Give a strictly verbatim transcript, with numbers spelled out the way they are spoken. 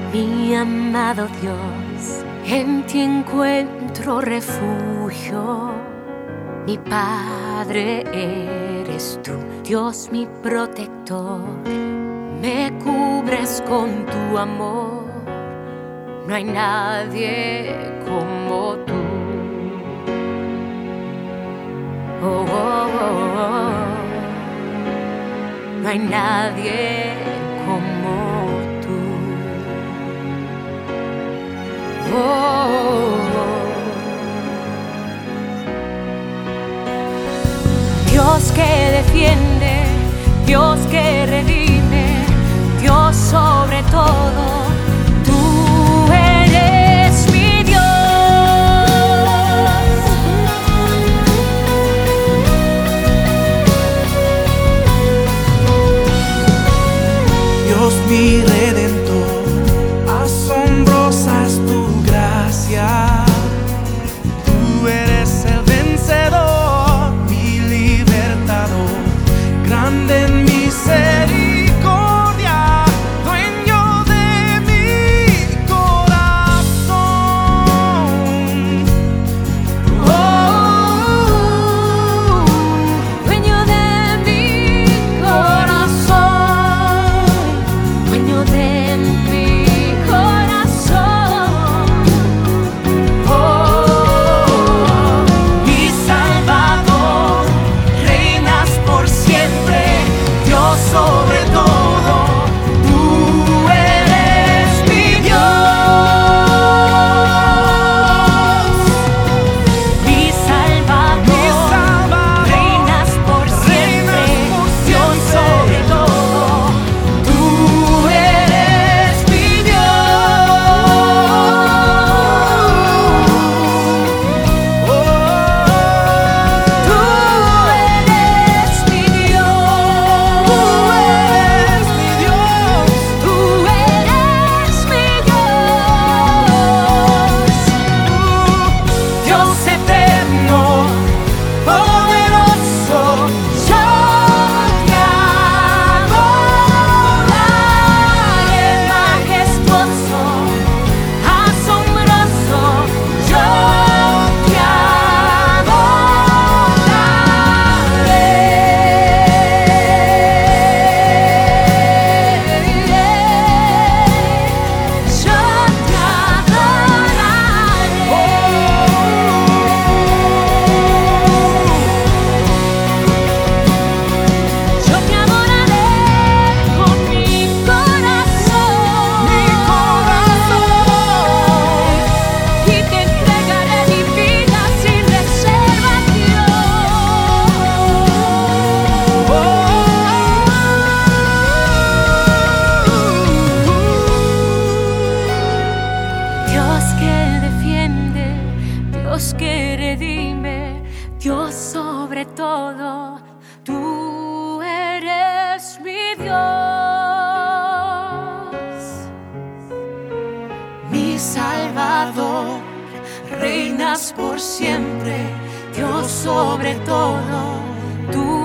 Mi amado Dios, en ti encuentro refugio. Mi Padre eres tú, Dios mi protector. Me cubres con tu amor, no hay nadie como tú. Oh, oh, oh, oh. No hay nadie como tú. Oh, oh, oh. Dios que defiende, Dios que redime, Dios sobre todo. Tú eres mi Dios. Dios mi redentor, asombrosa es tu gracia. Tú eres el vencedor, mi libertador, grande en misericordia, dueño de mi corazón. Oh, dueño de mi corazón, dueño de mi corazón. Oh, Mi Salvador, reinas por siempre, Dios sobre todo, tú eres mi Dios. mi Salvador, Mi Salvador, reinas por siempre, reinas por Dios siempre. sobre todo. Tú eres mi Dios. Tú eres mi Dios. Tú eres mi Dios. Tú eres mi Dios. Dios eterno, poderoso, yo te adoraré. Majestuoso, asombroso, yo te adoraré. Yo te adoraré. Yo te adoraré con mi corazón, Mi corazón. y te entregaré mi vida sin reserva, Dios. Dios que defiende, Dios que redime, Dios sobre todo. Tú eres mi Dios. Mi Salvador, reinas por siempre, Dios sobre todo, tú